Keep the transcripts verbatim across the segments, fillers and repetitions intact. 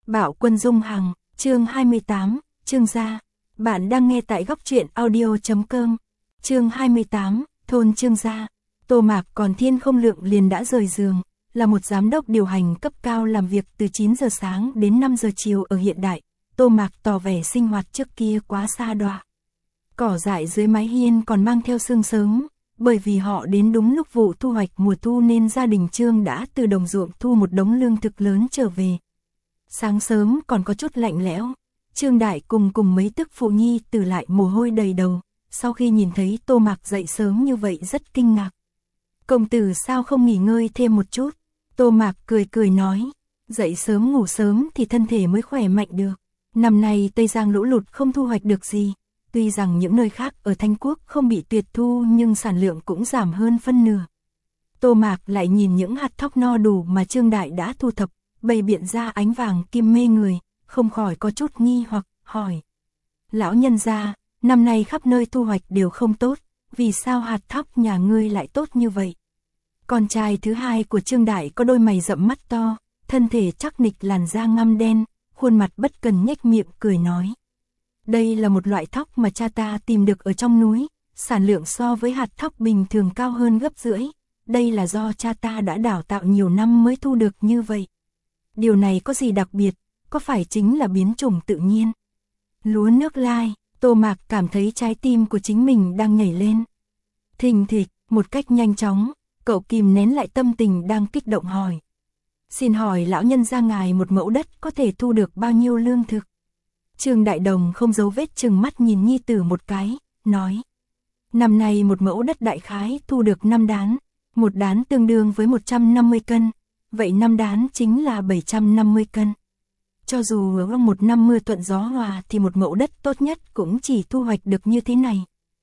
Bạo Quân Dung Hằng, chương hai mươi tám, Trương gia. Bạn đang nghe tại góc truyện audio chấm com. Chương hai mươi tám, thôn Trương gia. Tô Mạc còn thiên không lượng liền đã rời giường, là một giám đốc điều hành cấp cao làm việc từ chín giờ sáng đến năm giờ chiều ở hiện đại. Tô Mạc tỏ vẻ sinh hoạt trước kia quá xa đọa. Cỏ dại dưới mái hiên còn mang theo sương sớm, bởi vì họ đến đúng lúc vụ thu hoạch mùa thu nên gia đình Trương đã từ đồng ruộng thu một đống lương thực lớn trở về. Sáng sớm còn có chút lạnh lẽo, Trương Đại cùng cùng mấy tức phụ nhi tử lại mồ hôi đầy đầu, sau khi nhìn thấy Tô Mạc dậy sớm như vậy rất kinh ngạc. Công tử sao không nghỉ ngơi thêm một chút? Tô Mạc cười cười nói, dậy sớm ngủ sớm thì thân thể mới khỏe mạnh được. Năm nay Tây Giang lũ lụt không thu hoạch được gì, tuy rằng những nơi khác ở Thanh Quốc không bị tuyệt thu nhưng sản lượng cũng giảm hơn phân nửa. Tô Mạc lại nhìn những hạt thóc no đủ mà Trương Đại đã thu thập, bày biện ra ánh vàng kim mê người, không khỏi có chút nghi hoặc, hỏi. Lão nhân gia, năm nay khắp nơi thu hoạch đều không tốt, vì sao hạt thóc nhà ngươi lại tốt như vậy? Con trai thứ hai của Trương Đại có đôi mày rậm mắt to, thân thể chắc nịch làn da ngăm đen, khuôn mặt bất cần nhếch miệng cười nói. Đây là một loại thóc mà cha ta tìm được ở trong núi, sản lượng so với hạt thóc bình thường cao hơn gấp rưỡi. Đây là do cha ta đã đào tạo nhiều năm mới thu được như vậy. Điều này có gì đặc biệt, có phải chính là biến chủng tự nhiên? Lúa nước lai, Tô Mạc cảm thấy trái tim của chính mình đang nhảy lên. Thình thịch, một cách nhanh chóng, cậu kìm nén lại tâm tình đang kích động hỏi. Xin hỏi lão nhân gia ngài một mẫu đất có thể thu được bao nhiêu lương thực? Trương Đại Đồng không giấu vết chừng mắt nhìn nhi tử một cái, nói. Năm nay một mẫu đất đại khái thu được năm đán, một đán tương đương với một trăm năm mươi cân, vậy năm đán chính là bảy trăm năm mươi cân. Cho dù ở một năm mưa thuận gió hòa thì một mẫu đất tốt nhất cũng chỉ thu hoạch được như thế này.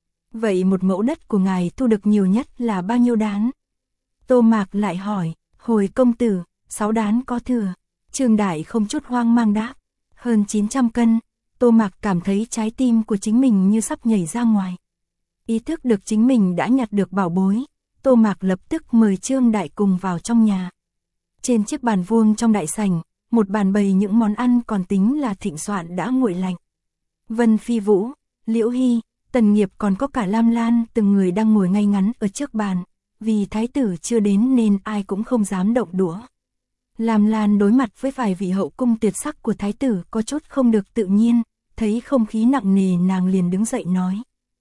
Vậy một mẫu đất của ngài thu được nhiều nhất là bao nhiêu đán? Tô Mạc lại hỏi, hồi công tử, sáu đán có thừa. Trương Đại không chút hoang mang đáp, hơn chín trăm cân. Tô Mạc cảm thấy trái tim của chính mình như sắp nhảy ra ngoài. Ý thức được chính mình đã nhặt được bảo bối, Tô Mạc lập tức mời Trương Đại cùng vào trong nhà. Trên chiếc bàn vuông trong đại sảnh, một bàn bày những món ăn còn tính là thịnh soạn đã nguội lạnh. Vân Phi Vũ, Liễu Hy, Tần Nghiệp còn có cả Lam Lan từng người đang ngồi ngay ngắn ở trước bàn, vì thái tử chưa đến nên ai cũng không dám động đũa. Lam Lan đối mặt với vài vị hậu cung tuyệt sắc của thái tử có chút không được tự nhiên, thấy không khí nặng nề nàng liền đứng dậy nói.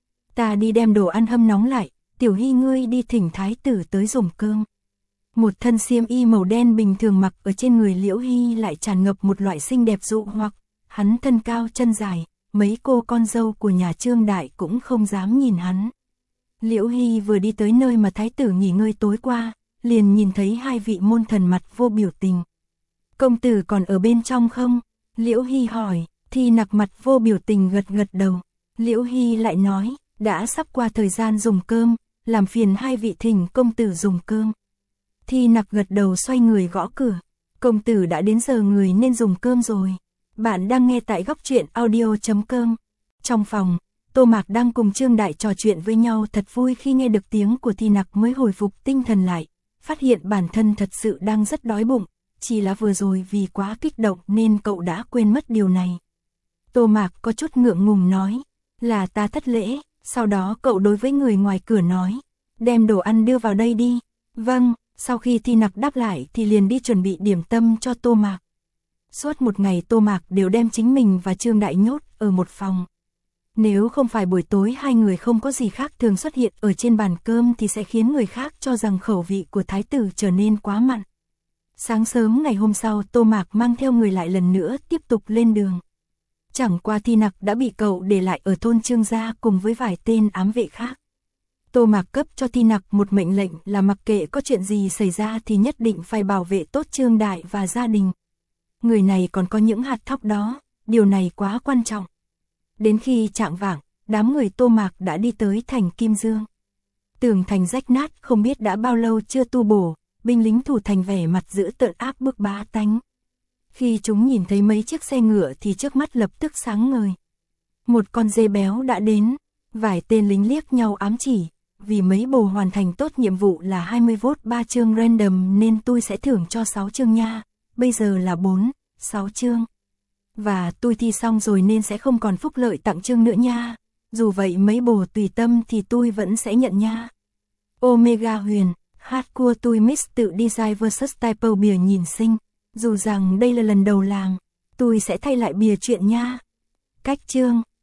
Ta đi đem đồ ăn hâm nóng lại, Tiểu Hy ngươi đi thỉnh thái tử tới dùng cơm. Một thân xiêm y màu đen bình thường mặc ở trên người Liễu Hy lại tràn ngập một loại xinh đẹp dụ hoặc, hắn thân cao chân dài, mấy cô con dâu của nhà Trương Đại cũng không dám nhìn hắn. Liễu Hy vừa đi tới nơi mà thái tử nghỉ ngơi tối qua, liền nhìn thấy hai vị môn thần mặt vô biểu tình. Công tử còn ở bên trong không? Liễu Hy hỏi, Thi Nặc mặt vô biểu tình gật gật đầu. Liễu Hy lại nói, đã sắp qua thời gian dùng cơm, làm phiền hai vị thỉnh công tử dùng cơm. Thi Nặc gật đầu xoay người gõ cửa. Công tử đã đến giờ người nên dùng cơm rồi. Bạn đang nghe tại góc truyện audio chấm com. Trong phòng, Tô Mạc đang cùng Trương Đại trò chuyện với nhau thật vui khi nghe được tiếng của Thi Nặc mới hồi phục tinh thần lại. Phát hiện bản thân thật sự đang rất đói bụng, chỉ là vừa rồi vì quá kích động nên cậu đã quên mất điều này. Tô Mạc có chút ngượng ngùng nói, là ta thất lễ, sau đó cậu đối với người ngoài cửa nói, đem đồ ăn đưa vào đây đi. Vâng, sau khi Thi Nặc đáp lại thì liền đi chuẩn bị điểm tâm cho Tô Mạc. Suốt một ngày Tô Mạc đều đem chính mình và Trương Đại nhốt ở một phòng. Nếu không phải buổi tối hai người không có gì khác thường xuất hiện ở trên bàn cơm thì sẽ khiến người khác cho rằng khẩu vị của thái tử trở nên quá mặn. Sáng sớm ngày hôm sau Tô Mạc mang theo người lại lần nữa tiếp tục lên đường. Chẳng qua Thi Nặc đã bị cậu để lại ở thôn Trương gia cùng với vài tên ám vệ khác. Tô Mạc cấp cho Thi Nặc một mệnh lệnh là mặc kệ có chuyện gì xảy ra thì nhất định phải bảo vệ tốt Trương Đại và gia đình. Người này còn có những hạt thóc đó, điều này quá quan trọng. Đến khi chạng vạng, đám người Tô Mạc đã đi tới thành Kim Dương. Tường thành rách nát không biết đã bao lâu chưa tu bổ, binh lính thủ thành vẻ mặt dữ tợn áp bức bá tánh. Khi chúng nhìn thấy mấy chiếc xe ngựa thì trước mắt lập tức sáng ngời. Một con dê béo đã đến, vài tên lính liếc nhau ám chỉ, vì mấy bồ hoàn thành tốt nhiệm vụ là hai mươi vote ba chương random nên tôi sẽ thưởng cho sáu chương nha, bây giờ là bốn, sáu chương. Và tôi thi xong rồi nên sẽ không còn phúc lợi tặng chương nữa nha. Dù vậy mấy bồ tùy tâm thì tôi vẫn sẽ nhận nha. Omega Huyền, hardcore tôi mix tự design versus typo bìa nhìn xinh. Dù rằng đây là lần đầu làm, tôi sẽ thay lại bìa chuyện nha. Cách chương